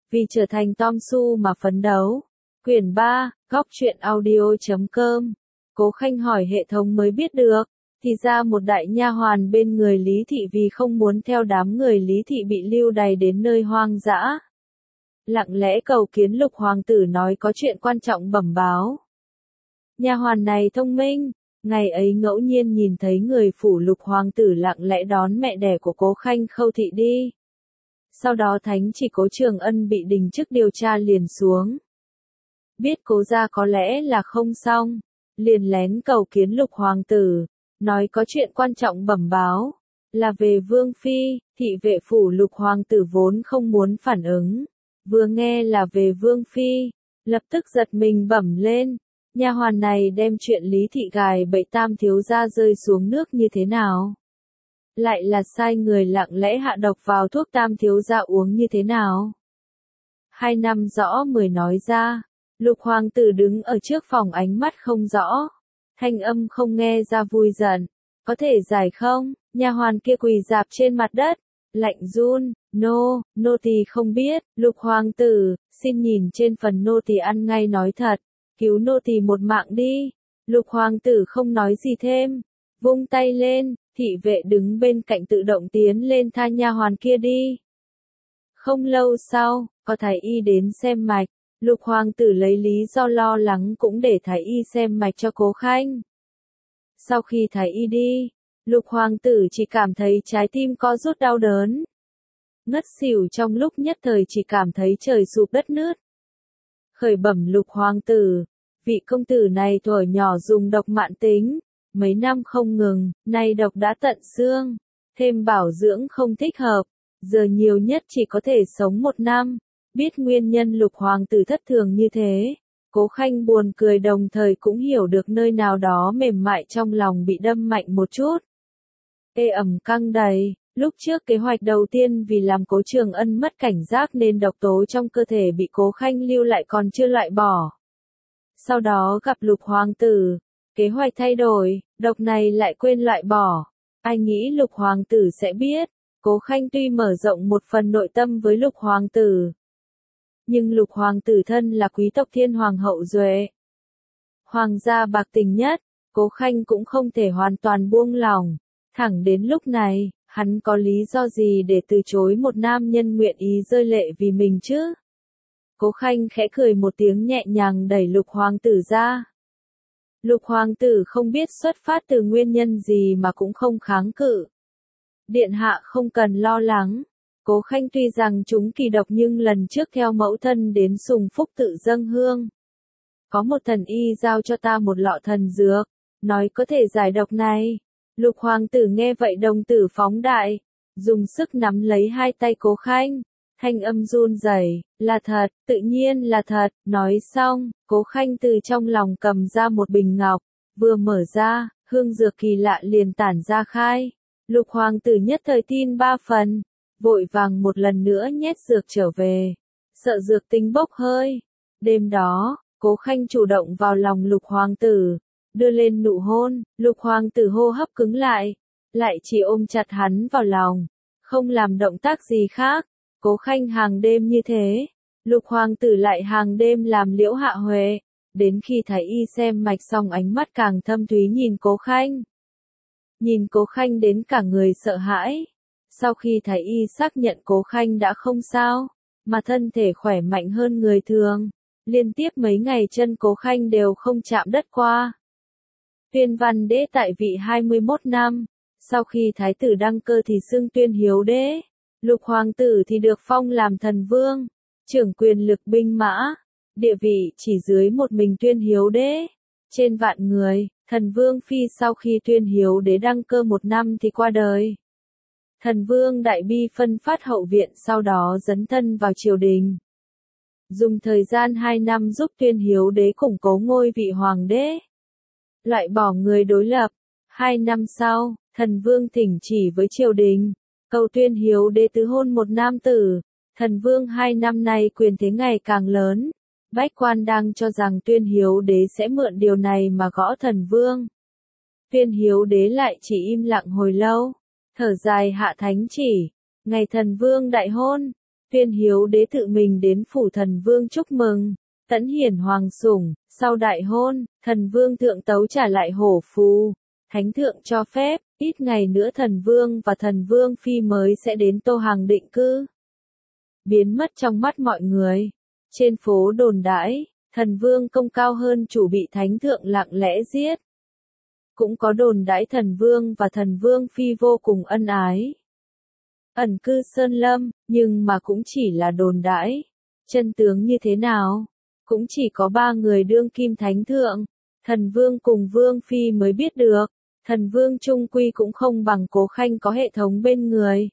vì trở thành Tom Su mà phấn đấu. Quyển 3, Góc truyện audio.com. Cố Khanh hỏi hệ thống mới biết được, thì ra một đại nha hoàn bên người Lý Thị vì không muốn theo đám người Lý Thị bị lưu đày đến nơi hoang dã. Lặng lẽ cầu kiến Lục hoàng tử nói có chuyện quan trọng bẩm báo. Nha hoàn này thông minh, ngày ấy ngẫu nhiên nhìn thấy người phủ Lục hoàng tử lặng lẽ đón mẹ đẻ của Cố Khanh Khâu Thị đi. Sau đó thánh chỉ Cố Trường Ân bị đình chức điều tra liền xuống. Biết Cố gia có lẽ là không xong, liền lén cầu kiến Lục hoàng tử, nói có chuyện quan trọng bẩm báo, là về Vương Phi. Thị vệ phủ Lục hoàng tử vốn không muốn phản ứng, vừa nghe là về Vương Phi, lập tức giật mình bẩm lên, nha hoàn này đem chuyện Lý Thị gài bẫy Tam thiếu gia rơi xuống nước như thế nào? Lại là sai người lặng lẽ hạ độc vào thuốc Tam thiếu gia uống như thế nào? 2 năm rõ 10 nói ra. Lục hoàng tử đứng ở trước phòng ánh mắt không rõ, thanh âm không nghe ra vui giận. Có thể giải không? Nha hoàn kia quỳ rạp trên mặt đất, lạnh run, nô tỳ không biết. Lục hoàng tử, xin nhìn trên phần nô tỳ ăn ngay nói thật, cứu nô tỳ một mạng đi. Lục hoàng tử không nói gì thêm, vung tay lên, thị vệ đứng bên cạnh tự động tiến lên tha nha hoàn kia đi. Không lâu sau, có thái y đến xem mạch. Lục hoàng tử lấy lý do lo lắng cũng để thái y xem mạch cho Cố Khanh. Sau khi thái y đi, Lục hoàng tử chỉ cảm thấy trái tim co rút đau đớn. Ngất xỉu trong lúc nhất thời chỉ cảm thấy trời sụp đất nứt. Khởi bẩm Lục hoàng tử, vị công tử này thuở nhỏ dùng độc mãn tính, mấy năm không ngừng, nay độc đã tận xương, thêm bảo dưỡng không thích hợp, giờ nhiều nhất chỉ có thể sống 1 năm. Biết nguyên nhân Lục hoàng tử thất thường như thế, Cố Khanh buồn cười đồng thời cũng hiểu được nơi nào đó mềm mại trong lòng bị đâm mạnh một chút. Ê ẩm căng đầy, lúc trước kế hoạch đầu tiên vì làm Cố Trường Ân mất cảnh giác nên độc tố trong cơ thể bị Cố Khanh lưu lại còn chưa loại bỏ. Sau đó gặp Lục hoàng tử, kế hoạch thay đổi, độc này lại quên loại bỏ. Ai nghĩ Lục hoàng tử sẽ biết, Cố Khanh tuy mở rộng một phần nội tâm với Lục hoàng tử, nhưng Lục hoàng tử thân là quý tộc thiên hoàng hậu duệ, hoàng gia bạc tình nhất, Cố Khanh cũng không thể hoàn toàn buông lòng. Thẳng đến lúc này, hắn có lý do gì để từ chối một nam nhân nguyện ý rơi lệ vì mình chứ? Cố Khanh khẽ cười một tiếng nhẹ nhàng đẩy Lục hoàng tử ra. Lục hoàng tử không biết xuất phát từ nguyên nhân gì mà cũng không kháng cự. Điện hạ không cần lo lắng. Cố Khanh tuy rằng chúng kỳ độc nhưng lần trước theo mẫu thân đến Sùng Phúc tự dâng hương. Có một thần y giao cho ta một lọ thần dược, nói có thể giải độc này. Lục hoàng tử nghe vậy đồng tử phóng đại, dùng sức nắm lấy hai tay Cố Khanh, thanh âm run rẩy, là thật, tự nhiên là thật. Nói xong, Cố Khanh từ trong lòng cầm ra một bình ngọc, vừa mở ra, hương dược kỳ lạ liền tản ra khai. Lục hoàng tử nhất thời tin 3 phần. Vội vàng một lần nữa nhét dược trở về, sợ dược tính bốc hơi. Đêm đó, Cố Khanh chủ động vào lòng Lục hoàng tử, đưa lên nụ hôn. Lục hoàng tử hô hấp cứng lại chỉ ôm chặt hắn vào lòng, không làm động tác gì khác. Cố Khanh hàng đêm như thế, Lục hoàng tử lại hàng đêm làm liễu hạ huệ, đến khi thái y xem mạch xong ánh mắt càng thâm thúy nhìn Cố Khanh. Nhìn Cố Khanh đến cả người sợ hãi. Sau khi thái y xác nhận Cố Khanh đã không sao, mà thân thể khỏe mạnh hơn người thường, liên tiếp mấy ngày chân Cố Khanh đều không chạm đất qua. Tuyên Văn Đế tại vị 21 năm, sau khi thái tử đăng cơ thì xưng Tuyên Hiếu Đế, Lục hoàng tử thì được phong làm thần vương, trưởng quyền lực binh mã, địa vị chỉ dưới một mình Tuyên Hiếu Đế, trên vạn người. Thần vương phi sau khi Tuyên Hiếu Đế đăng cơ 1 năm thì qua đời. Thần vương đại bi phân phát hậu viện sau đó dấn thân vào triều đình. Dùng thời gian 2 năm giúp Tuyên Hiếu Đế củng cố ngôi vị hoàng đế. Loại bỏ người đối lập. 2 năm sau, thần vương thỉnh chỉ với triều đình, cầu Tuyên Hiếu Đế tứ hôn một nam tử. Thần vương 2 năm nay quyền thế ngày càng lớn. Bách quan đang cho rằng Tuyên Hiếu Đế sẽ mượn điều này mà gõ thần vương. Tuyên Hiếu Đế lại chỉ im lặng hồi lâu, thở dài hạ thánh chỉ, ngày thần vương đại hôn, Tuyên Hiếu đế tự mình đến phủ thần vương chúc mừng, tẫn hiển hoàng sủng, sau đại hôn, thần vương thượng tấu trả lại hổ phù. Thánh thượng cho phép, ít ngày nữa thần vương và thần vương phi mới sẽ đến Tô Hàng định cư. Biến mất trong mắt mọi người. Trên phố đồn đãi, thần vương công cao hơn chủ bị thánh thượng lặng lẽ giết. Cũng có đồn đãi thần vương và thần vương phi vô cùng ân ái. Ẩn cư sơn lâm, nhưng mà cũng chỉ là đồn đãi. Chân tướng như thế nào? Cũng chỉ có 3 người đương kim thánh thượng, thần vương cùng vương phi mới biết được. Thần vương trung quy cũng không bằng Cố Khanh có hệ thống bên người.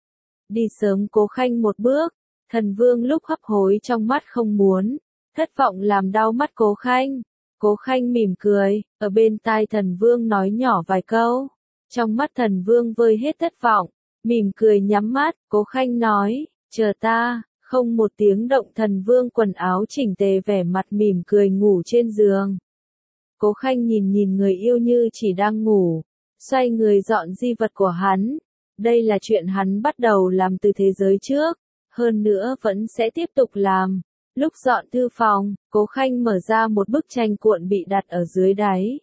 Đi sớm Cố Khanh một bước, thần vương lúc hấp hối trong mắt không muốn, thất vọng làm đau mắt Cố Khanh. Cố Khanh mỉm cười, ở bên tai thần vương nói nhỏ vài câu. Trong mắt thần vương vơi hết thất vọng, mỉm cười nhắm mắt, Cố Khanh nói, chờ ta, không một tiếng động thần vương quần áo chỉnh tề vẻ mặt mỉm cười ngủ trên giường. Cố Khanh nhìn người yêu như chỉ đang ngủ, xoay người dọn di vật của hắn. Đây là chuyện hắn bắt đầu làm từ thế giới trước, hơn nữa vẫn sẽ tiếp tục làm. Lúc dọn thư phòng, Cố Khanh mở ra một bức tranh cuộn bị đặt ở dưới đáy.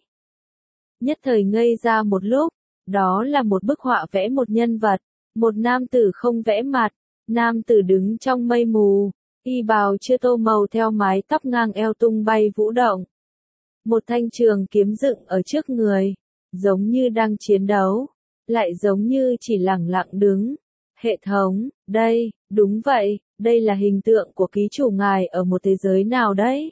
Nhất thời ngây ra một lúc, đó là một bức họa vẽ một nhân vật, một nam tử không vẽ mặt, nam tử đứng trong mây mù, y bào chưa tô màu theo mái tóc ngang eo tung bay vũ động. Một thanh trường kiếm dựng ở trước người, giống như đang chiến đấu, lại giống như chỉ lẳng lặng đứng. Hệ thống, đây, đúng vậy, đây là hình tượng của ký chủ ngài ở một thế giới nào đấy?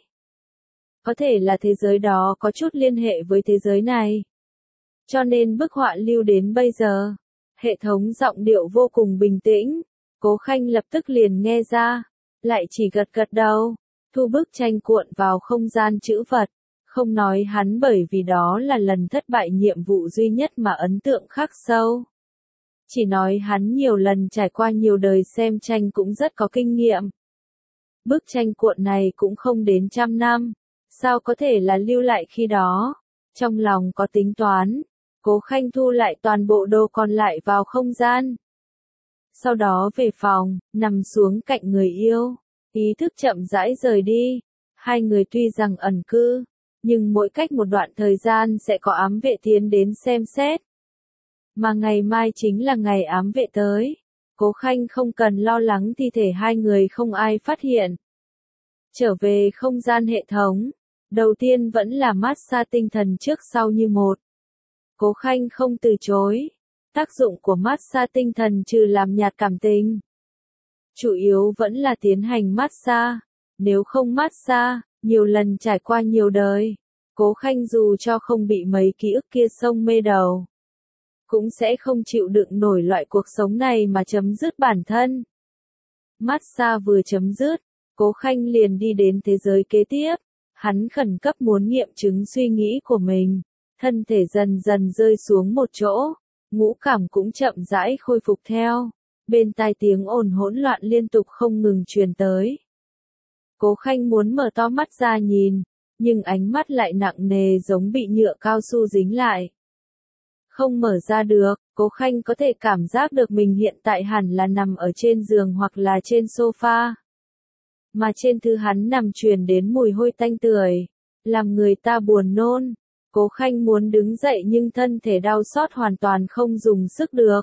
Có thể là thế giới đó có chút liên hệ với thế giới này. Cho nên bức họa lưu đến bây giờ. Hệ thống giọng điệu vô cùng bình tĩnh, Cố Khanh lập tức liền nghe ra, lại chỉ gật gật đầu, thu bức tranh cuộn vào không gian trữ vật. Không nói hắn bởi vì đó là lần thất bại nhiệm vụ duy nhất mà ấn tượng khắc sâu. Chỉ nói hắn nhiều lần trải qua nhiều đời xem tranh cũng rất có kinh nghiệm. Bức tranh cuộn này cũng không đến 100 năm, sao có thể là lưu lại khi đó? Trong lòng có tính toán, Cố Khanh thu lại toàn bộ đồ còn lại vào không gian. Sau đó về phòng, nằm xuống cạnh người yêu, ý thức chậm rãi rời đi. Hai người tuy rằng ẩn cư, nhưng mỗi cách một đoạn thời gian sẽ có ám vệ tiến đến xem xét. Mà ngày mai chính là ngày ám vệ tới. Cố Khanh không cần lo lắng thi thể hai người không ai phát hiện. Trở về không gian hệ thống. Đầu tiên vẫn là massage tinh thần trước sau như một. Cố Khanh không từ chối. Tác dụng của massage tinh thần trừ làm nhạt cảm tình, chủ yếu vẫn là tiến hành massage. Nếu không massage, nhiều lần trải qua nhiều đời, Cố Khanh dù cho không bị mấy ký ức kia xông mê đầu, cũng sẽ không chịu đựng nổi loại cuộc sống này mà chấm dứt bản thân. Massage vừa chấm dứt, Cố Khanh liền đi đến thế giới kế tiếp. Hắn khẩn cấp muốn nghiệm chứng suy nghĩ của mình. Thân thể dần dần rơi xuống một chỗ, ngũ cảm cũng chậm rãi khôi phục theo. Bên tai tiếng ồn hỗn loạn liên tục không ngừng truyền tới. Cố Khanh muốn mở to mắt ra nhìn, nhưng ánh mắt lại nặng nề giống bị nhựa cao su dính lại. Không mở ra được, Cố Khanh có thể cảm giác được mình hiện tại hẳn là nằm ở trên giường hoặc là trên sofa. Mà trên thứ hắn nằm truyền đến mùi hôi tanh tưởi, làm người ta buồn nôn. Cố Khanh muốn đứng dậy nhưng thân thể đau xót hoàn toàn không dùng sức được.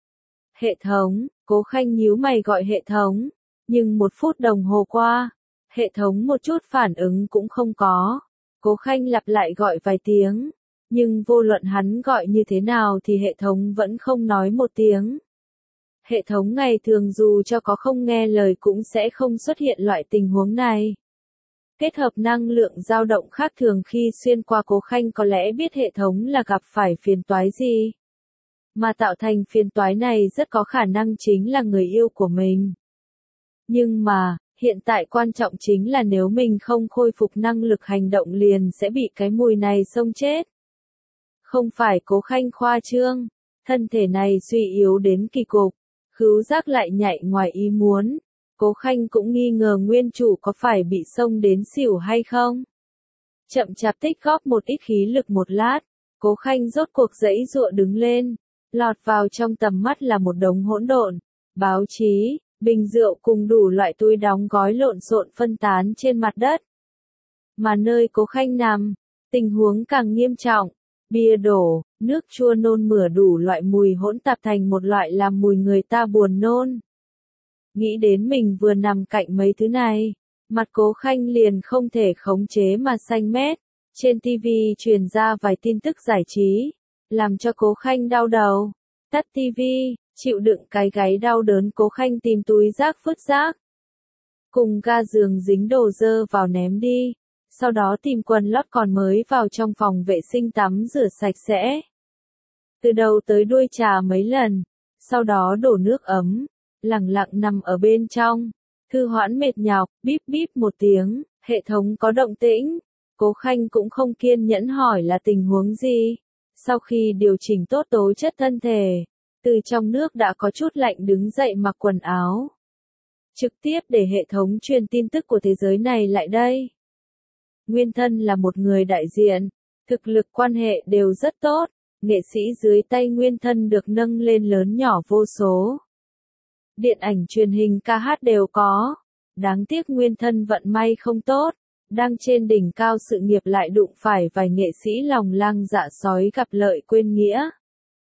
Hệ thống, Cố Khanh nhíu mày gọi hệ thống, nhưng 1 phút đồng hồ qua, hệ thống một chút phản ứng cũng không có. Cố Khanh lặp lại gọi vài tiếng, nhưng vô luận hắn gọi như thế nào thì hệ thống vẫn không nói một tiếng. Hệ thống ngày thường dù cho có không nghe lời cũng sẽ không xuất hiện loại tình huống này. Kết hợp năng lượng dao động khác thường khi xuyên qua Cố Khanh có lẽ biết hệ thống là gặp phải phiền toái gì. Mà tạo thành phiền toái này rất có khả năng chính là người yêu của mình. Nhưng mà, hiện tại quan trọng chính là nếu mình không khôi phục năng lực hành động liền sẽ bị cái mùi này xông chết. Không phải Cố Khanh khoa trương, thân thể này suy yếu đến kỳ cục, khứu giác lại nhạy ngoài ý muốn. Cố Khanh cũng nghi ngờ nguyên chủ có phải bị xông đến xỉu hay không. Chậm chạp tích góp một ít khí lực một lát, Cố Khanh rốt cuộc giãy giụa đứng lên, lọt vào trong tầm mắt là một đống hỗn độn, báo chí, bình rượu cùng đủ loại túi đóng gói lộn xộn phân tán trên mặt đất. Mà nơi Cố Khanh nằm, tình huống càng nghiêm trọng, bia đổ, nước chua nôn mửa đủ loại mùi hỗn tạp thành một loại làm mùi người ta buồn nôn. Nghĩ đến mình vừa nằm cạnh mấy thứ này, mặt Cố Khanh liền không thể khống chế mà xanh mét. Trên TV truyền ra vài tin tức giải trí, làm cho Cố Khanh đau đầu. Tắt TV, chịu đựng cái gáy đau đớn, Cố Khanh tìm túi rác vứt rác. Cùng ga giường dính đồ dơ vào ném đi. Sau đó tìm quần lót còn mới vào trong phòng vệ sinh tắm rửa sạch sẽ. Từ đầu tới đuôi trà mấy lần, sau đó đổ nước ấm, lẳng lặng nằm ở bên trong. Thư Hoãn mệt nhọc, bíp bíp một tiếng, hệ thống có động tĩnh. Cố Khanh cũng không kiên nhẫn hỏi là tình huống gì. Sau khi điều chỉnh tốt tố chất thân thể, từ trong nước đã có chút lạnh đứng dậy mặc quần áo. Trực tiếp để hệ thống truyền tin tức của thế giới này lại đây. Nguyên Thân là một người đại diện, thực lực quan hệ đều rất tốt, nghệ sĩ dưới tay Nguyên Thân được nâng lên lớn nhỏ vô số. Điện ảnh truyền hình ca hát đều có, đáng tiếc Nguyên Thân vận may không tốt, đang trên đỉnh cao sự nghiệp lại đụng phải vài nghệ sĩ lòng lang dạ sói gặp lợi quên nghĩa.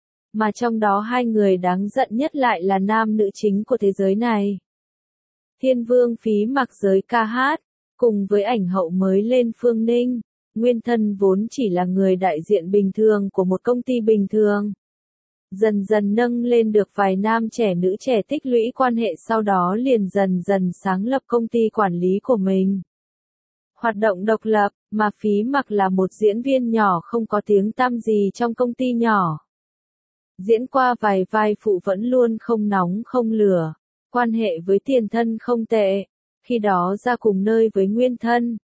Mà trong đó hai người đáng giận nhất lại là nam nữ chính của thế giới này. Thiên Vương Phí Mặc giới ca hát, cùng với ảnh hậu mới lên Phương Ninh, Nguyên Thân vốn chỉ là người đại diện bình thường của một công ty bình thường. Dần dần nâng lên được vài nam trẻ nữ trẻ tích lũy quan hệ, sau đó liền dần dần sáng lập công ty quản lý của mình. Hoạt động độc lập, mà Phí Mặc là một diễn viên nhỏ không có tiếng tăm gì trong công ty nhỏ. Diễn qua vài vai phụ vẫn luôn không nóng không lửa, quan hệ với Tiền Thân không tệ. Khi đó ra cùng nơi với Nguyên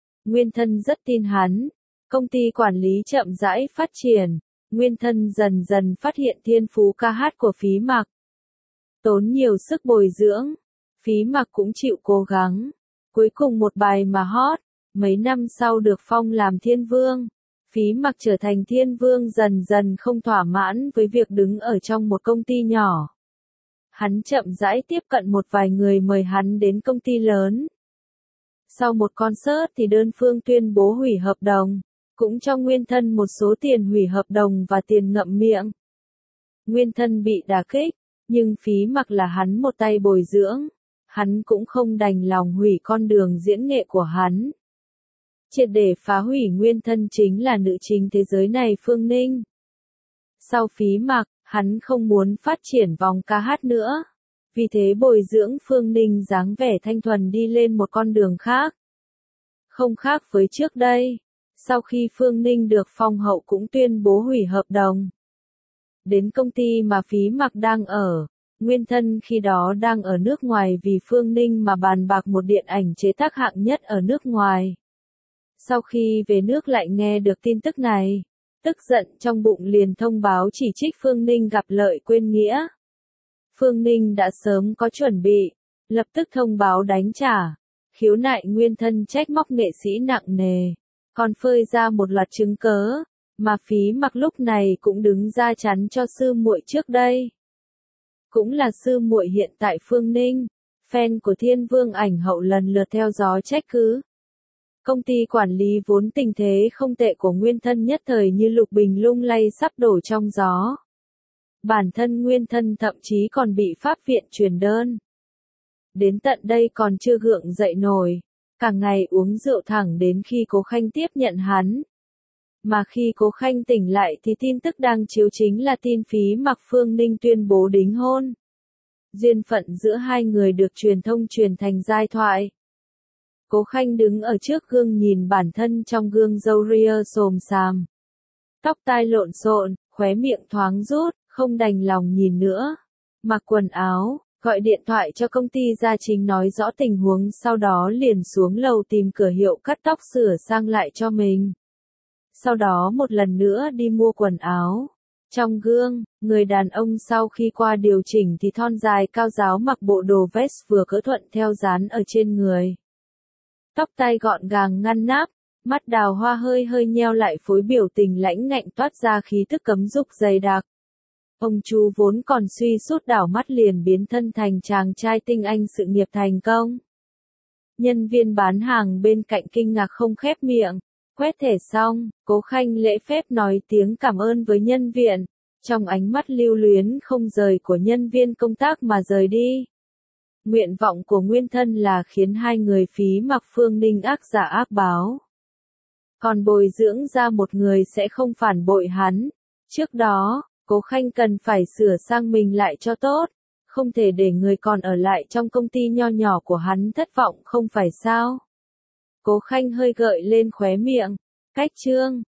Thân rất tin hắn. Công ty quản lý chậm rãi phát triển, Nguyên Thân dần dần phát hiện thiên phú ca hát của Phí Mặc. Tốn nhiều sức bồi dưỡng, Phí Mặc cũng chịu cố gắng. Cuối cùng một bài mà hot, mấy năm sau được phong làm Thiên Vương. Phí Mặc trở thành Thiên Vương dần dần không thỏa mãn với việc đứng ở trong một công ty nhỏ. Hắn chậm rãi tiếp cận một vài người mời hắn đến công ty lớn. Sau một concert thì đơn phương tuyên bố hủy hợp đồng, cũng cho Nguyên Thân một số tiền hủy hợp đồng và tiền ngậm miệng. Nguyên Thân bị đả kích, nhưng Phí Mặc là hắn một tay bồi dưỡng, hắn cũng không đành lòng hủy con đường diễn nghệ của hắn. Triệt để phá hủy Nguyên Thân chính là nữ chính thế giới này Phương Ninh. Sau Phí Mặc, hắn không muốn phát triển vòng ca hát nữa. Vì thế bồi dưỡng Phương Ninh dáng vẻ thanh thuần đi lên một con đường khác. Không khác với trước đây, sau khi Phương Ninh được phong hậu cũng tuyên bố hủy hợp đồng. Đến công ty mà Phí Mặc đang ở, Nguyên Thân khi đó đang ở nước ngoài vì Phương Ninh mà bàn bạc một điện ảnh chế tác hạng nhất ở nước ngoài. Sau khi về nước lại nghe được tin tức này, tức giận trong bụng liền thông báo chỉ trích Phương Ninh gặp lợi quên nghĩa. Phương Ninh đã sớm có chuẩn bị, lập tức thông báo đánh trả, khiếu nại Nguyên Thân trách móc nghệ sĩ nặng nề, còn phơi ra một loạt chứng cớ, mà Phí Mặc lúc này cũng đứng ra chắn cho sư muội trước đây. Cũng là sư muội hiện tại Phương Ninh, fan của Thiên Vương ảnh hậu lần lượt theo gió trách cứ. Công ty quản lý vốn tình thế không tệ của Nguyên Thân nhất thời như lục bình lung lay sắp đổ trong gió. Bản thân Nguyên Thân thậm chí còn bị pháp viện truyền đơn. Đến tận đây còn chưa gượng dậy nổi, cả ngày uống rượu thẳng đến khi Cố Khanh tiếp nhận hắn. Mà khi Cố Khanh tỉnh lại thì tin tức đang chiếu chính là tin Phí Mặc Phương Ninh tuyên bố đính hôn. Duyên phận giữa hai người được truyền thông truyền thành giai thoại. Cố Khanh đứng ở trước gương nhìn bản thân trong gương, râu ria xồm xàm, tóc tai lộn xộn, khóe miệng thoáng rút, không đành lòng nhìn nữa. Mặc quần áo, gọi điện thoại cho công ty gia chính nói rõ tình huống, sau đó liền xuống lầu tìm cửa hiệu cắt tóc sửa sang lại cho mình. Sau đó một lần nữa đi mua quần áo. Trong gương, người đàn ông sau khi qua điều chỉnh thì thon dài cao ráo, mặc bộ đồ vest vừa cỡ thuận theo dán ở trên người. Tóc tai gọn gàng ngăn nắp, mắt đào hoa hơi hơi nheo lại, phối biểu tình lãnh ngạnh toát ra khí tức cấm dục dày đặc. Ông chú vốn còn suy sút đảo mắt liền biến thân thành chàng trai tinh anh sự nghiệp thành công. Nhân viên bán hàng bên cạnh kinh ngạc không khép miệng. Quét thẻ xong, Cố Khanh lễ phép nói tiếng cảm ơn với nhân viên. Trong ánh mắt lưu luyến không rời của nhân viên công tác mà rời đi. Nguyện vọng của nguyên thân là khiến hai người phí mặc Phương Ninh ác giả ác báo. Còn bồi dưỡng ra một người sẽ không phản bội hắn. Trước đó, Cố Khanh cần phải sửa sang mình lại cho tốt. Không thể để người còn ở lại trong công ty nho nhỏ của hắn thất vọng không phải sao. Cố Khanh hơi gợi lên khóe miệng. Cách chương